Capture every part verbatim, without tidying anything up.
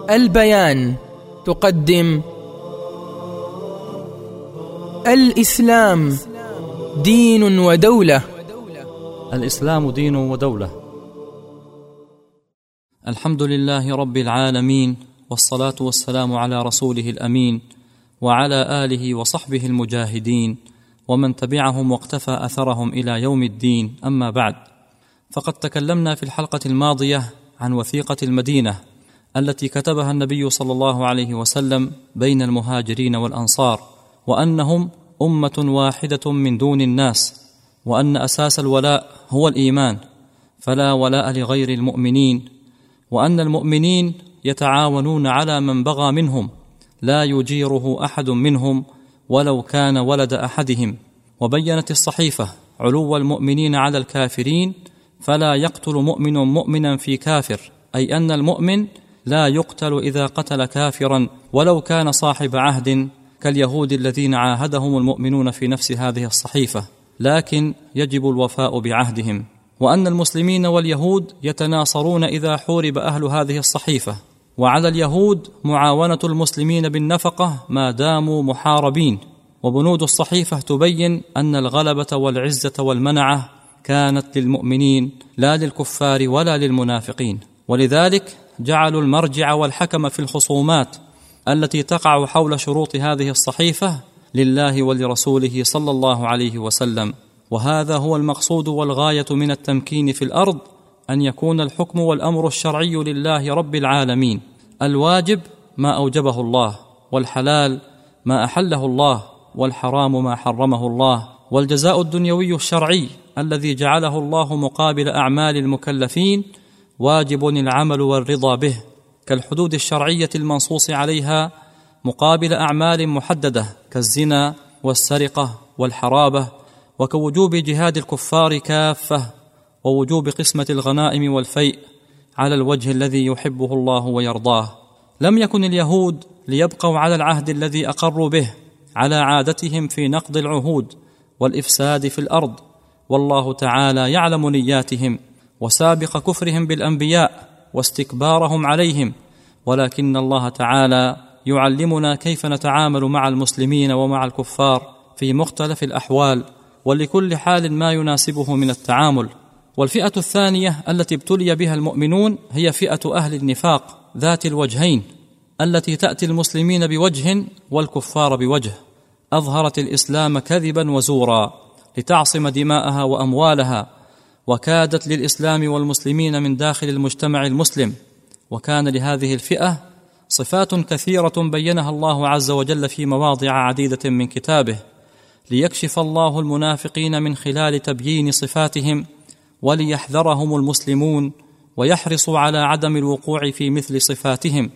البيان تقدم الإسلام دين ودولة. الإسلام دين ودولة. الحمد لله رب العالمين، والصلاة والسلام على رسوله الأمين وعلى آله وصحبه المجاهدين ومن تبعهم واقتفى أثرهم إلى يوم الدين. أما بعد، فقد تكلمنا في الحلقة الماضية عن وثيقة المدينة التي كتبها النبي صلى الله عليه وسلم بين المهاجرين والأنصار، وأنهم أمة واحدة من دون الناس، وأن أساس الولاء هو الإيمان، فلا ولاء لغير المؤمنين، وأن المؤمنين يتعاونون على من بغى منهم، لا يجيره أحد منهم ولو كان ولد أحدهم. وبينت الصحيفة علو المؤمنين على الكافرين، فلا يقتل مؤمن مؤمنا في كافر، أي أن المؤمن لا يقتل إذا قتل كافرا ولو كان صاحب عهد كاليهود الذين عاهدهم المؤمنون في نفس هذه الصحيفة، لكن يجب الوفاء بعهدهم. وأن المسلمين واليهود يتناصرون إذا حورب أهل هذه الصحيفة، وعلى اليهود معاونة المسلمين بالنفقة ما داموا محاربين. وبنود الصحيفة تبين أن الغلبة والعزة والمنعة كانت للمؤمنين لا للكفار ولا للمنافقين، ولذلك جعلوا المرجع والحكم في الخصومات التي تقع حول شروط هذه الصحيفة لله ولرسوله صلى الله عليه وسلم. وهذا هو المقصود والغاية من التمكين في الأرض، أن يكون الحكم والأمر الشرعي لله رب العالمين، الواجب ما أوجبه الله، والحلال ما أحله الله، والحرام ما حرمه الله، والجزاء الدنيوي الشرعي الذي جعله الله مقابل أعمال المكلفين واجب العمل والرضا به، كالحدود الشرعية المنصوص عليها مقابل أعمال محددة كالزنا والسرقة والحرابة، وكوجوب جهاد الكفار كافة، ووجوب قسمة الغنائم والفيء على الوجه الذي يحبه الله ويرضاه. لم يكن اليهود ليبقوا على العهد الذي أقروا به على عادتهم في نقض العهود والإفساد في الأرض، والله تعالى يعلم نياتهم وسابق كفرهم بالأنبياء واستكبارهم عليهم، ولكن الله تعالى يعلمنا كيف نتعامل مع المسلمين ومع الكفار في مختلف الأحوال، ولكل حال ما يناسبه من التعامل. والفئة الثانية التي ابتلي بها المؤمنون هي فئة أهل النفاق ذات الوجهين، التي تأتي المسلمين بوجه والكفار بوجه، أظهرت الإسلام كذبا وزورا لتعصم دماءها وأموالها، وكادت للإسلام والمسلمين من داخل المجتمع المسلم. وكان لهذه الفئة صفات كثيرة بينها الله عز وجل في مواضع عديدة من كتابه، ليكشف الله المنافقين من خلال تبيين صفاتهم، وليحذرهم المسلمون ويحرصوا على عدم الوقوع في مثل صفاتهم.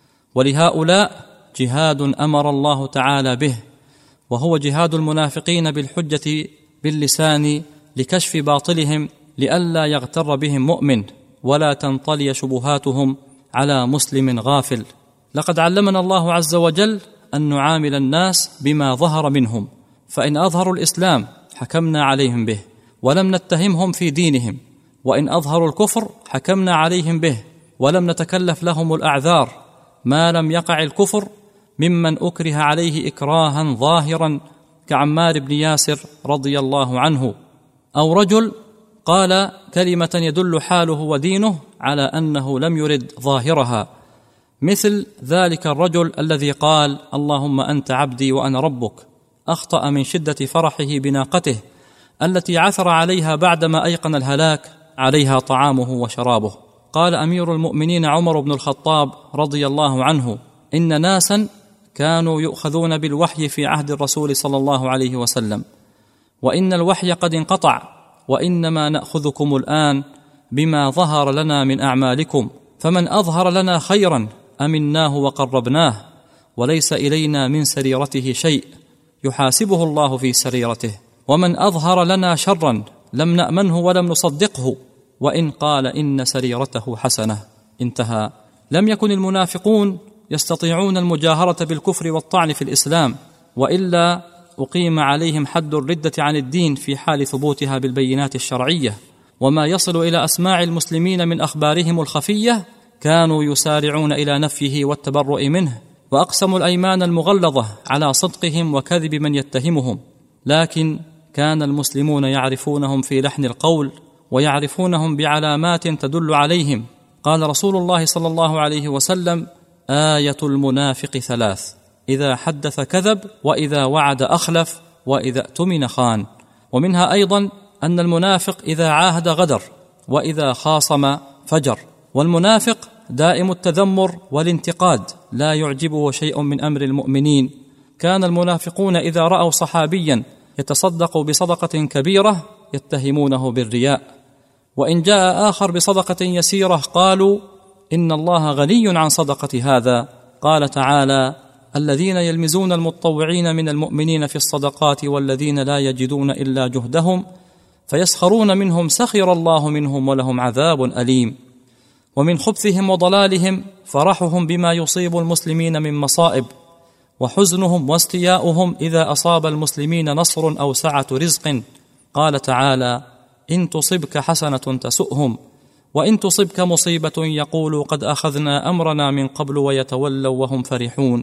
ولهؤلاء جهاد أمر الله تعالى به، وهو جهاد المنافقين بالحجة باللسان لكشف باطلهم، لئلا يغتر بهم مؤمن ولا تنطلي شبهاتهم على مسلم غافل. لقد علمنا الله عز وجل أن نعامل الناس بما ظهر منهم، فإن أظهروا الإسلام حكمنا عليهم به ولم نتهمهم في دينهم، وإن أظهروا الكفر حكمنا عليهم به ولم نتكلف لهم الأعذار، ما لم يقع الكفر ممن أكره عليه إكراها ظاهرا كعمار بن ياسر رضي الله عنه، أو رجل قال كلمة يدل حاله ودينه على أنه لم يرد ظاهرها، مثل ذلك الرجل الذي قال اللهم أنت عبدي وأنا ربك، أخطأ من شدة فرحه بناقته التي عثر عليها بعدما أيقن الهلاك عليها طعامه وشرابه. قال أمير المؤمنين عمر بن الخطاب رضي الله عنه إن ناسا كانوا يؤخذون بالوحي في عهد الرسول صلى الله عليه وسلم، وإن الوحي قد انقطع، وإنما نأخذكم الآن بما ظهر لنا من أعمالكم، فمن أظهر لنا خيرا أمناه وقربناه، وليس إلينا من سريرته شيء يحاسبه الله في سريرته، ومن أظهر لنا شرا لم نأمنه ولم نصدقه وإن قال إن سريرته حسنة. انتهى. لم يكن المنافقون يستطيعون المجاهرة بالكفر والطعن في الإسلام، وإلا أقيم عليهم حد الردة عن الدين في حال ثبوتها بالبينات الشرعية. وما يصل إلى أسماع المسلمين من أخبارهم الخفية كانوا يسارعون إلى نفيه والتبرؤ منه، وأقسموا الأيمان المغلظة على صدقهم وكذب من يتهمهم، لكن كان المسلمون يعرفونهم في لحن القول ويعرفونهم بعلامات تدل عليهم. قال رسول الله صلى الله عليه وسلم: آية المنافق ثلاث: إذا حدث كذب، وإذا وعد أخلف، وإذا اؤتمن خان. ومنها أيضا أن المنافق إذا عاهد غدر، وإذا خاصم فجر. والمنافق دائم التذمر والانتقاد، لا يعجبه شيء من أمر المؤمنين. كان المنافقون إذا رأوا صحابيا يتصدق بصدقة كبيرة يتهمونه بالرياء، وإن جاء آخر بصدقة يسيرة قالوا: إن الله غني عن صدقة هذا. قال تعالى: الذين يلمزون المتطوعين من المؤمنين في الصدقات والذين لا يجدون إلا جهدهم فيسخرون منهم سخر الله منهم ولهم عذاب أليم. ومن خبثهم وضلالهم فرحهم بما يصيب المسلمين من مصائب، وحزنهم واستياؤهم إذا أصاب المسلمين نصر أو سعة رزق. قال تعالى: إن تصبك حسنة تسؤهم، وإن تصبك مصيبة يقولوا قد أخذنا أمرنا من قبل ويتولوا وهم فرحون.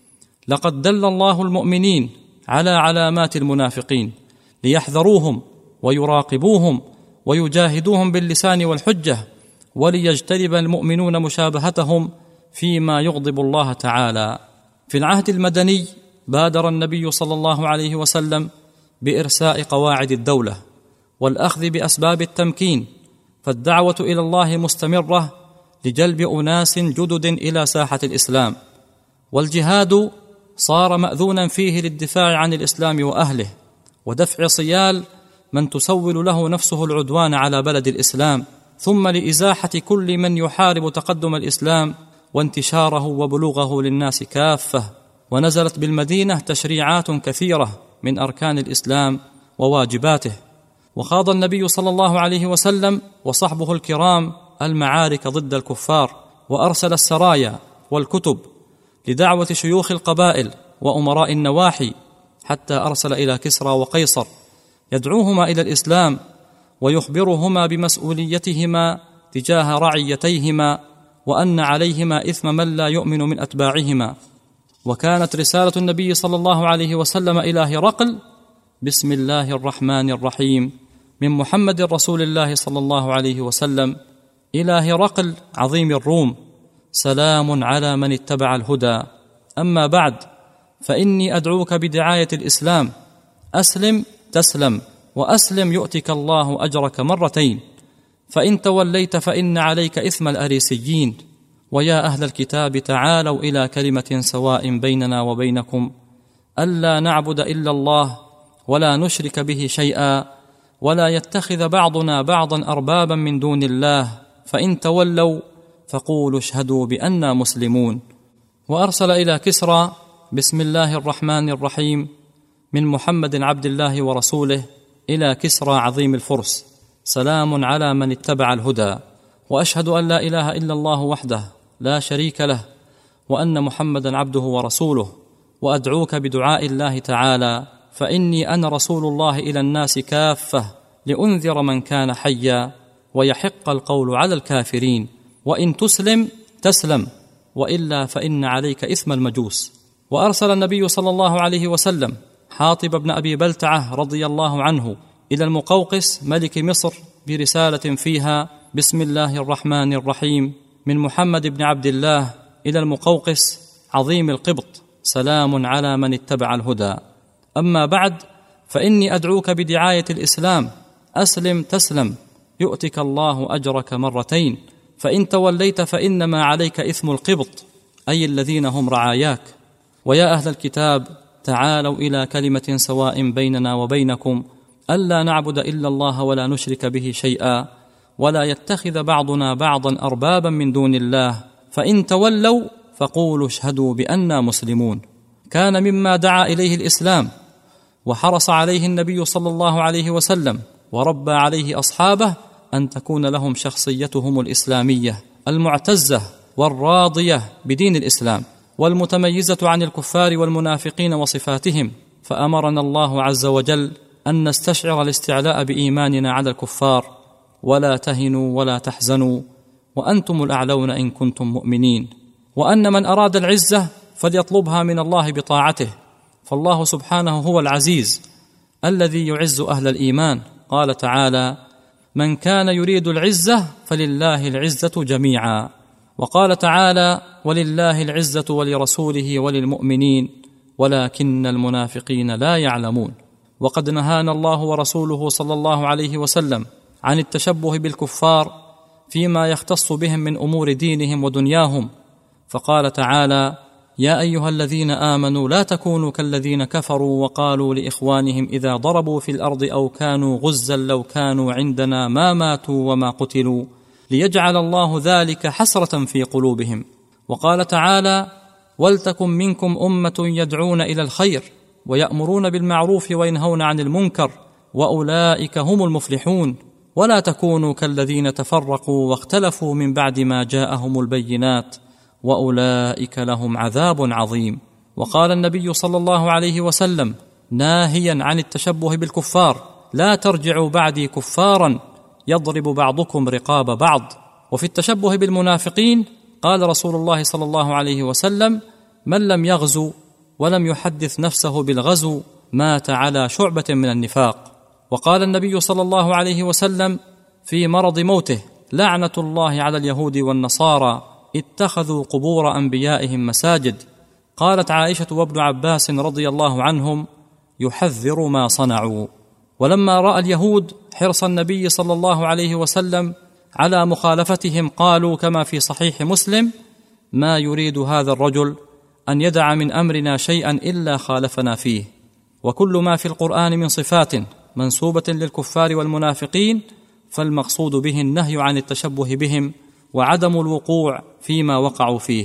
لقد دل الله المؤمنين على علامات المنافقين ليحذروهم ويراقبوهم ويجاهدوهم باللسان والحجة، وليجتنب المؤمنون مشابهتهم فيما يغضب الله تعالى. في العهد المدني بادر النبي صلى الله عليه وسلم بإرساء قواعد الدولة والأخذ بأسباب التمكين، فالدعوة إلى الله مستمرة لجلب أناس جدد إلى ساحة الإسلام، والجهاد صار مأذونا فيه للدفاع عن الإسلام وأهله، ودفع صيال من تسول له نفسه العدوان على بلد الإسلام، ثم لإزاحة كل من يحارب تقدم الإسلام وانتشاره وبلوغه للناس كافة. ونزلت بالمدينة تشريعات كثيرة من أركان الإسلام وواجباته. وخاض النبي صلى الله عليه وسلم وصحبه الكرام المعارك ضد الكفار، وأرسل السرايا والكتب لدعوة شيوخ القبائل وأمراء النواحي، حتى أرسل إلى كسرى وقيصر يدعوهما إلى الإسلام ويخبرهما بمسؤوليتهما تجاه رعيتيهما، وأن عليهما إثم من لا يؤمن من أتباعهما. وكانت رسالة النبي صلى الله عليه وسلم إلى هرقل: بسم الله الرحمن الرحيم، من محمد رسول الله صلى الله عليه وسلم إلى هرقل عظيم الروم، سلام على من اتبع الهدى. أما بعد، فإني أدعوك بدعاية الإسلام، أسلم تسلم، وأسلم يؤتك الله أجرك مرتين، فإن توليت فإن عليك إثم الأريسيين. ويا أهل الكتاب تعالوا إلى كلمة سواء بيننا وبينكم ألا نعبد إلا الله ولا نشرك به شيئا ولا يتخذ بعضنا بعضا أربابا من دون الله، فإن تولوا فقولوا اشهدوا بأننا مسلمون. وأرسل إلى كسرى: بسم الله الرحمن الرحيم، من محمد عبد الله ورسوله إلى كسرى عظيم الفرس، سلام على من اتبع الهدى، وأشهد أن لا إله إلا الله وحده لا شريك له، وأن محمدا عبده ورسوله، وأدعوك بدعاء الله تعالى، فإني أنا رسول الله إلى الناس كافة لأنذر من كان حيا ويحق القول على الكافرين، وإن تسلم تسلم، وإلا فإن عليك إثم المجوس. وأرسل النبي صلى الله عليه وسلم حاطب بن أبي بلتعة رضي الله عنه إلى المقوقس ملك مصر برسالة فيها: بسم الله الرحمن الرحيم، من محمد بن عبد الله إلى المقوقس عظيم القبط، سلام على من اتبع الهدى. أما بعد، فإني أدعوك بدعاية الإسلام، أسلم تسلم يؤتك الله أجرك مرتين، فإن توليت فإنما عليك إثم القبط، أي الذين هم رعاياك. ويا أهل الكتاب تعالوا إلى كلمة سواء بيننا وبينكم ألا نعبد إلا الله ولا نشرك به شيئا ولا يتخذ بعضنا بعضا أربابا من دون الله، فإن تولوا فقولوا اشهدوا بأننا مسلمون. كان مما دعا إليه الإسلام وحرص عليه النبي صلى الله عليه وسلم وربى عليه أصحابه أن تكون لهم شخصيتهم الإسلامية المعتزة والراضية بدين الإسلام، والمتميزة عن الكفار والمنافقين وصفاتهم. فأمرنا الله عز وجل أن نستشعر الاستعلاء بإيماننا على الكفار: ولا تهنوا ولا تحزنوا وأنتم الأعلون إن كنتم مؤمنين، وأن من أراد العزة فليطلبها من الله بطاعته، فالله سبحانه هو العزيز الذي يعز أهل الإيمان. قال تعالى: من كان يريد العزة فلله العزة جميعا. وقال تعالى: ولله العزة ولرسوله وللمؤمنين ولكن المنافقين لا يعلمون. وقد نهانا الله ورسوله صلى الله عليه وسلم عن التشبه بالكفار فيما يختص بهم من أمور دينهم ودنياهم، فقال تعالى: يا أيها الذين آمنوا لا تكونوا كالذين كفروا وقالوا لإخوانهم إذا ضربوا في الأرض أو كانوا غزا لو كانوا عندنا ما ماتوا وما قتلوا ليجعل الله ذلك حسرة في قلوبهم. وقال تعالى: ولتكن منكم أمة يدعون إلى الخير ويأمرون بالمعروف وينهون عن المنكر وأولئك هم المفلحون، ولا تكونوا كالذين تفرقوا واختلفوا من بعد ما جاءهم البينات وأولئك لهم عذاب عظيم. وقال النبي صلى الله عليه وسلم ناهيا عن التشبه بالكفار: لا ترجعوا بعدي كفارا يضرب بعضكم رقاب بعض. وفي التشبه بالمنافقين قال رسول الله صلى الله عليه وسلم: من لم يغزو ولم يحدث نفسه بالغزو مات على شعبة من النفاق. وقال النبي صلى الله عليه وسلم في مرض موته: لعنة الله على اليهود والنصارى اتخذوا قبور أنبيائهم مساجد. قالت عائشة وابن عباس رضي الله عنهم: يحذر ما صنعوا. ولما رأى اليهود حرص النبي صلى الله عليه وسلم على مخالفتهم قالوا كما في صحيح مسلم: ما يريد هذا الرجل أن يدع من أمرنا شيئا إلا خالفنا فيه. وكل ما في القرآن من صفات منسوبة للكفار والمنافقين فالمقصود به النهي عن التشبه بهم وعدم الوقوع فيما وقعوا فيه.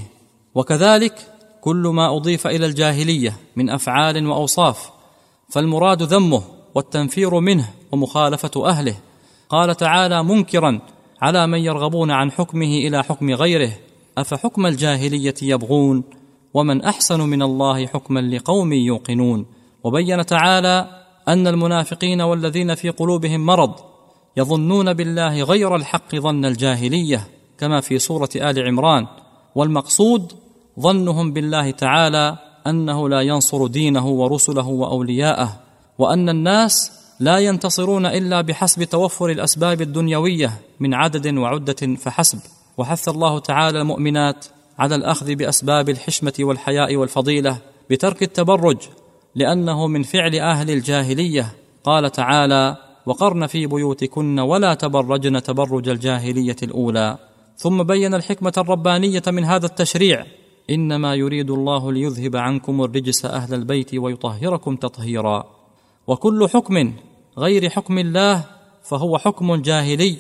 وكذلك كل ما أضيف إلى الجاهلية من أفعال وأوصاف فالمراد ذمه والتنفير منه ومخالفة أهله. قال تعالى منكرا على من يرغبون عن حكمه إلى حكم غيره: أفحكم الجاهلية يبغون ومن أحسن من الله حكما لقوم يوقنون. وبين تعالى أن المنافقين والذين في قلوبهم مرض يظنون بالله غير الحق ظن الجاهلية كما في سورة آل عمران، والمقصود ظنهم بالله تعالى أنه لا ينصر دينه ورسله وأولياءه، وأن الناس لا ينتصرون إلا بحسب توفر الأسباب الدنيوية من عدد وعدة فحسب. وحث الله تعالى المؤمنات على الأخذ بأسباب الحشمة والحياء والفضيلة بترك التبرج لأنه من فعل أهل الجاهلية. قال تعالى: وقرن في بيوتكن ولا تبرجن تبرج الجاهلية الأولى. ثم بين الحكمة الربانية من هذا التشريع: إنما يريد الله ليذهب عنكم الرجس أهل البيت ويطهركم تطهيرا. وكل حكم غير حكم الله فهو حكم جاهلي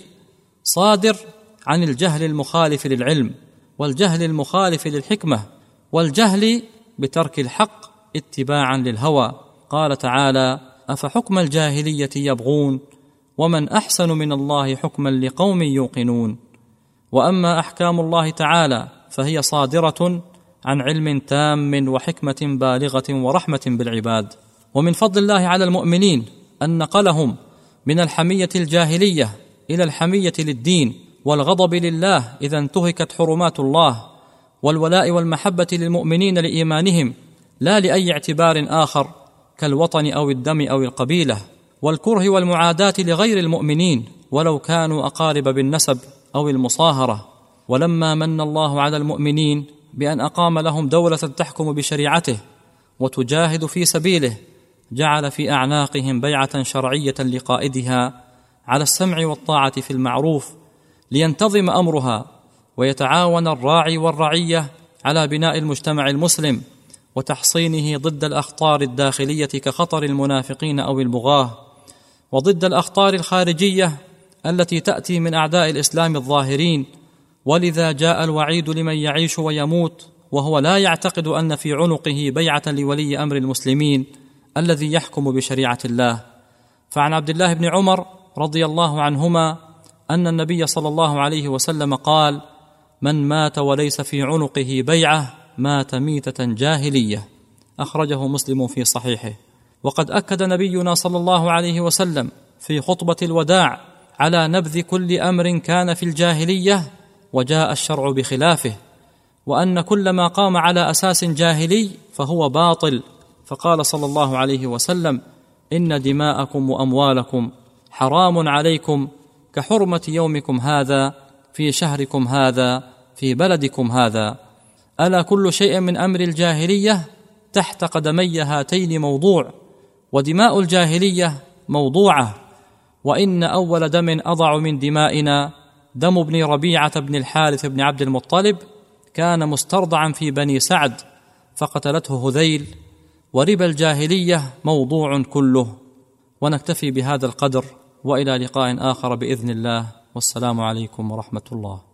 صادر عن الجهل المخالف للعلم والجهل المخالف للحكمة والجهل بترك الحق اتباعا للهوى. قال تعالى: أفحكم الجاهلية يبغون ومن أحسن من الله حكما لقوم يوقنون. وأما أحكام الله تعالى فهي صادرة عن علم تام وحكمة بالغة ورحمة بالعباد. ومن فضل الله على المؤمنين أن نقلهم من الحمية الجاهلية إلى الحمية للدين والغضب لله إذا انتهكت حرمات الله، والولاء والمحبة للمؤمنين لإيمانهم لا لأي اعتبار آخر كالوطن أو الدم أو القبيلة، والكره والمعاداة لغير المؤمنين ولو كانوا أقارب بالنسب أو المصاهرة. ولما من الله على المؤمنين بأن أقام لهم دولة تحكم بشريعته وتجاهد في سبيله جعل في أعناقهم بيعة شرعية لقائدها على السمع والطاعة في المعروف لينتظم أمرها، ويتعاون الراعي والرعية على بناء المجتمع المسلم وتحصينه ضد الأخطار الداخلية كخطر المنافقين أو البغاة، وضد الأخطار الخارجية التي تأتي من أعداء الإسلام الظاهرين. ولذا جاء الوعيد لمن يعيش ويموت وهو لا يعتقد أن في عنقه بيعة لولي أمر المسلمين الذي يحكم بشريعة الله. فعن عبد الله بن عمر رضي الله عنهما أن النبي صلى الله عليه وسلم قال: من مات وليس في عنقه بيعة مات ميتة جاهلية. أخرجه مسلم في صحيحه. وقد أكد نبينا صلى الله عليه وسلم في خطبة الوداع على نبذ كل أمر كان في الجاهلية وجاء الشرع بخلافه، وأن كل ما قام على أساس جاهلي فهو باطل. فقال صلى الله عليه وسلم: إن دماءكم وأموالكم حرام عليكم كحرمة يومكم هذا في شهركم هذا في بلدكم هذا. ألا كل شيء من أمر الجاهلية تحت قدمي هاتين موضوع، ودماء الجاهلية موضوعة. وإن أول دم أضع من دمائنا دم ابن ربيعة بن الحارث بن عبد المطلب، كان مسترضعا في بني سعد فقتلته هذيل. وربا الجاهلية موضوع كله. ونكتفي بهذا القدر، وإلى لقاء آخر بإذن الله، والسلام عليكم ورحمة الله.